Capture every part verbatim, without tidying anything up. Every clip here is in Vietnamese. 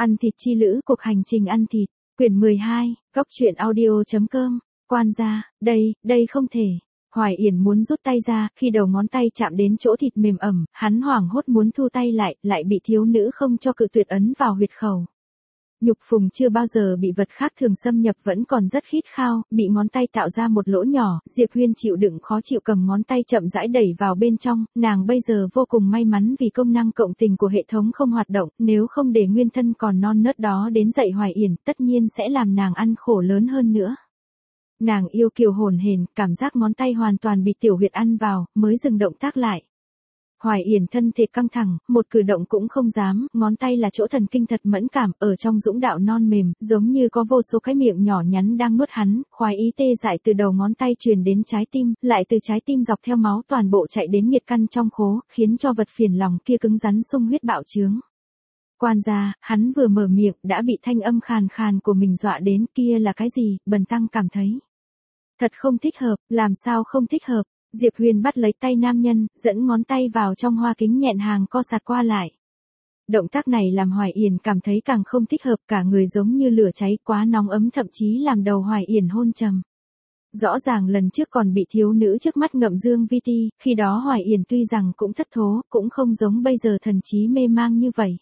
Ăn thịt chi lữ, cuộc hành trình ăn thịt, quyển mười hai, góc truyện audio.com, quan gia, đây, đây không thể. Hoài Yển muốn rút tay ra, khi đầu ngón tay chạm đến chỗ thịt mềm ẩm, hắn hoảng hốt muốn thu tay lại, lại bị thiếu nữ không cho cự tuyệt ấn vào huyệt khẩu. Nhục phùng chưa bao giờ bị vật khác thường xâm nhập vẫn còn rất khít khao, bị ngón tay tạo ra một lỗ nhỏ, Diệp Huyên chịu đựng khó chịu cầm ngón tay chậm rãi đẩy vào bên trong, nàng bây giờ vô cùng may mắn vì công năng cộng tình của hệ thống không hoạt động, nếu không để nguyên thân còn non nớt đó đến dậy Hoài Yển, tất nhiên sẽ làm nàng ăn khổ lớn hơn nữa. Nàng yêu kiều hồn hển, cảm giác ngón tay hoàn toàn bị tiểu huyệt ăn vào, mới dừng động tác lại. Hoài Yển thân thể căng thẳng, một cử động cũng không dám, ngón tay là chỗ thần kinh thật mẫn cảm, ở trong dũng đạo non mềm, giống như có vô số cái miệng nhỏ nhắn đang nuốt hắn, khoái ý tê dại từ đầu ngón tay truyền đến trái tim, lại từ trái tim dọc theo máu toàn bộ chạy đến nhiệt căn trong khố, khiến cho vật phiền lòng kia cứng rắn sung huyết bạo trướng. Quan gia, hắn vừa mở miệng, đã bị thanh âm khàn khàn của mình dọa đến, kia là cái gì, Bần tăng cảm thấy. Thật không thích hợp, làm sao không thích hợp. Diệp Huyền bắt lấy tay nam nhân, dẫn ngón tay vào trong hoa kính nhẹn hàng co sạt qua lại. Động tác này làm Hoài Yển cảm thấy càng không thích hợp, cả người giống như lửa cháy quá nóng ấm, thậm chí làm đầu Hoài Yển hôn trầm. Rõ ràng lần trước còn bị thiếu nữ trước mắt ngậm dương vi ti, khi đó Hoài Yển tuy rằng cũng thất thố, cũng không giống bây giờ thần trí mê mang như vậy.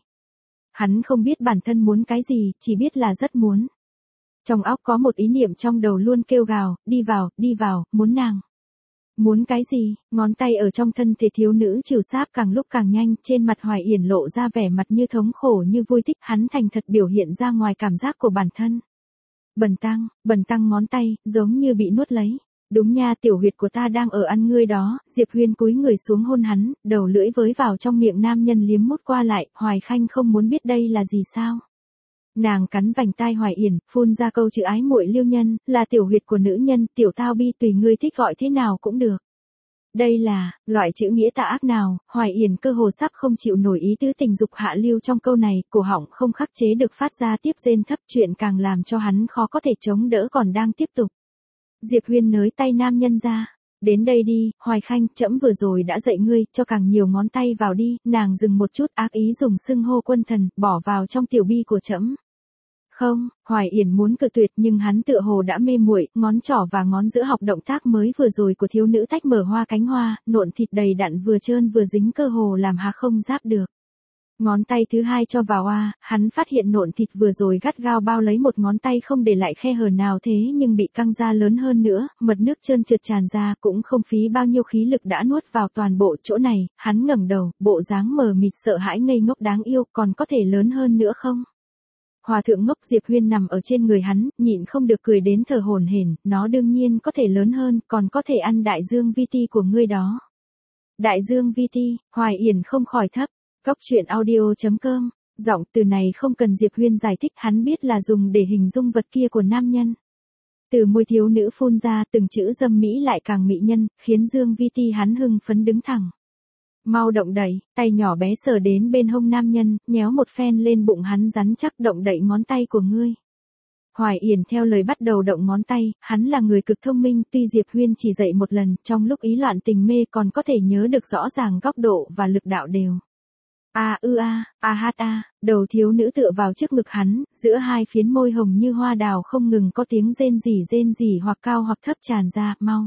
Hắn không biết bản thân muốn cái gì, chỉ biết là rất muốn. Trong óc có một ý niệm trong đầu luôn kêu gào, đi vào, đi vào, muốn nàng. Muốn cái gì? Ngón tay ở trong thân thể thiếu nữ trìu sáp càng lúc càng nhanh, trên mặt Hoài Yển lộ ra vẻ mặt như thống khổ như vui thích, hắn thành thật biểu hiện ra ngoài cảm giác của bản thân. Bần tăng, bần tăng ngón tay, giống như bị nuốt lấy. Đúng nha, tiểu huyệt của ta đang ở ăn ngươi đó, Diệp Huyên cúi người xuống hôn hắn, đầu lưỡi với vào trong miệng nam nhân liếm mút qua lại, Hoài Khanh không muốn biết đây là gì sao. Nàng cắn vành tai Hoài Yển, phun ra câu chữ ái muội liêu nhân, là tiểu huyệt của nữ nhân, tiểu tao bi tùy ngươi thích gọi thế nào cũng được. Đây là, loại chữ nghĩa tà ác nào, Hoài Yển cơ hồ sắp không chịu nổi ý tứ tình dục hạ lưu trong câu này, cổ họng không khắc chế được phát ra tiếp rên thấp, chuyện càng làm cho hắn khó có thể chống đỡ còn đang tiếp tục. Diệp Huyên nới tay nam nhân ra. Đến đây đi, Hoài Khanh, trẫm vừa rồi đã dạy ngươi, cho càng nhiều ngón tay vào đi, nàng dừng một chút ác ý dùng xưng hô quân thần, bỏ vào trong tiểu bi của trẫm. Không, Hoài Yển muốn cự tuyệt nhưng hắn tựa hồ đã mê muội, ngón trỏ và ngón giữa học động tác mới vừa rồi của thiếu nữ tách mở hoa cánh hoa, nộn thịt đầy đặn vừa trơn vừa dính cơ hồ làm hà không giáp được. Ngón tay thứ hai cho vào a, hắn phát hiện nộn thịt vừa rồi gắt gao bao lấy một ngón tay không để lại khe hở nào thế nhưng bị căng ra lớn hơn nữa, mật nước trơn trượt tràn ra cũng không phí bao nhiêu khí lực đã nuốt vào toàn bộ chỗ này, hắn ngẩng đầu, bộ dáng mờ mịt sợ hãi ngây ngốc đáng yêu, còn có thể lớn hơn nữa không? Hòa thượng ngốc Diệp Huyên nằm ở trên người hắn, nhịn không được cười đến thở hổn hển, nó đương nhiên có thể lớn hơn, còn có thể ăn đại dương vi ti của ngươi đó. Đại dương vi ti, Hoài Yển không khỏi thấp. Góc truyện audio.com, giọng từ này không cần Diệp Huyên giải thích, hắn biết là dùng để hình dung vật kia của nam nhân. Từ môi thiếu nữ phun ra từng chữ dâm mỹ lại càng mỹ nhân, khiến dương vi ti hắn hưng phấn đứng thẳng. Mau động đẩy, tay nhỏ bé sờ đến bên hông nam nhân, nhéo một phen lên bụng hắn rắn chắc, động đậy ngón tay của ngươi. Hoài Yển theo lời bắt đầu động ngón tay, hắn là người cực thông minh, tuy Diệp Huyên chỉ dạy một lần, trong lúc ý loạn tình mê còn có thể nhớ được rõ ràng góc độ và lực đạo đều. A ư a, a hát a, đầu thiếu nữ tựa vào trước ngực hắn, giữa hai phiến môi hồng như hoa đào không ngừng có tiếng rên rỉ rên rỉ hoặc cao hoặc thấp tràn ra, mau.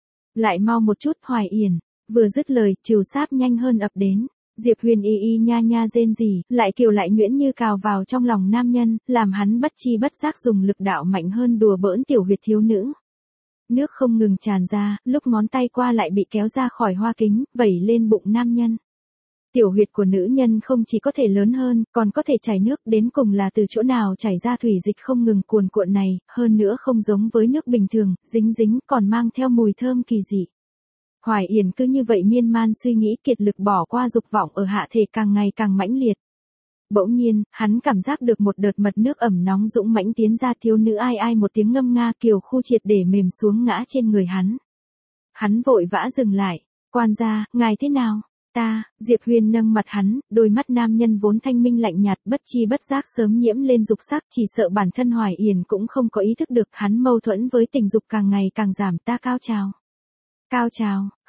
Lại mau một chút, Hoài Yển, vừa dứt lời, trìu sáp nhanh hơn ập đến. Diệp Huyền y y nha nha rên rỉ, lại kiều lại nhuyễn như cào vào trong lòng nam nhân, làm hắn bất chi bất giác dùng lực đạo mạnh hơn đùa bỡn tiểu huyệt thiếu nữ. Nước không ngừng tràn ra, lúc ngón tay qua lại bị kéo ra khỏi hoa kính, vẩy lên bụng nam nhân. Tiểu huyệt của nữ nhân không chỉ có thể lớn hơn, còn có thể chảy nước, đến cùng là từ chỗ nào chảy ra thủy dịch không ngừng cuồn cuộn này, hơn nữa không giống với nước bình thường, dính dính còn mang theo mùi thơm kỳ dị. Hoài Yển cứ như vậy miên man suy nghĩ, kiệt lực bỏ qua dục vọng ở hạ thể càng ngày càng mãnh liệt. Bỗng nhiên, hắn cảm giác được một đợt mật nước ẩm nóng dũng mãnh tiến ra, thiếu nữ ai ai một tiếng ngâm nga kiều khu triệt để mềm xuống ngã trên người hắn. Hắn vội vã dừng lại, quan gia, ngài thế nào? Ta, Diệp Huyền nâng mặt hắn, đôi mắt nam nhân vốn thanh minh lạnh nhạt, bất chi bất giác sớm nhiễm lên dục sắc, chỉ sợ bản thân Hoài Yển cũng không có ý thức được, hắn mâu thuẫn với tình dục càng ngày càng giảm, ta cao trào. Cao trào,